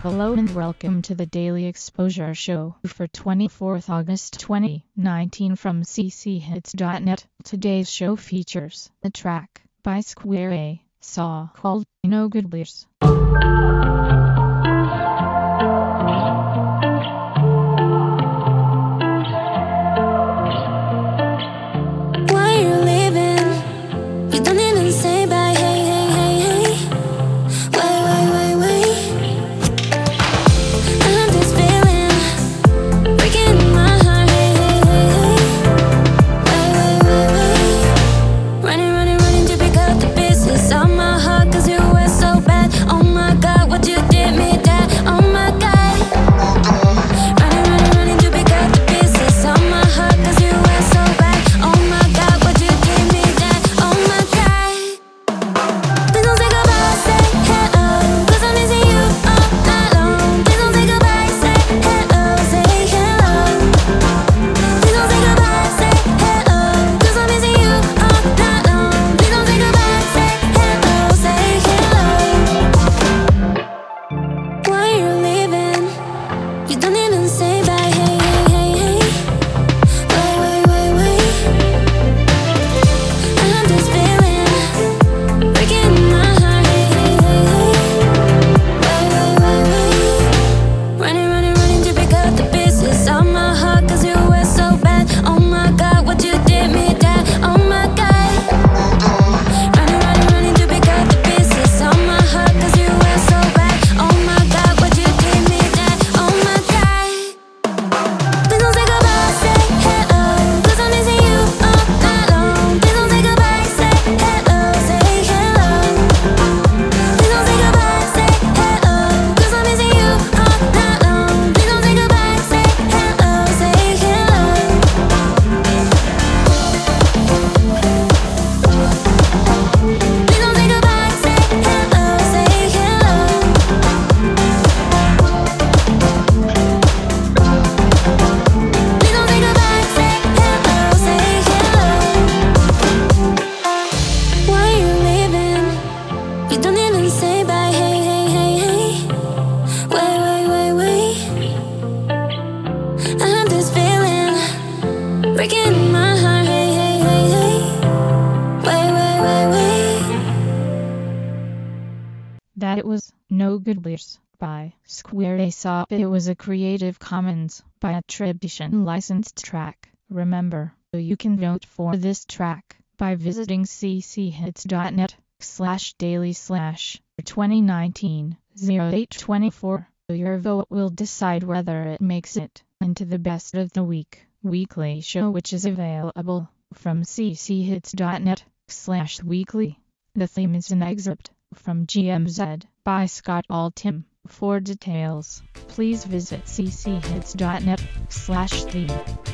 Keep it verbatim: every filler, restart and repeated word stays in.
Hello and welcome to the Daily Exposure Show for twenty-fourth August twenty nineteen from c c hits dot net. Today's show features a track by Square A Saw called No Good Lears. Breaking my heart, hey, hey, hey, hey. Wait, wait, wait, wait. That it was No Good Lears by Square A Saw. It was a Creative Commons by attribution licensed track. Remember, you can vote for this track by visiting c c hits dot net slash daily slash twenty nineteen oh eight twenty-four. Your vote will decide whether it makes it into the best of the week weekly show, which is available from c c hits dot net slash weekly. The theme is an excerpt from G M Z by Scott Altham. For details, please visit c c hits dot net slash theme.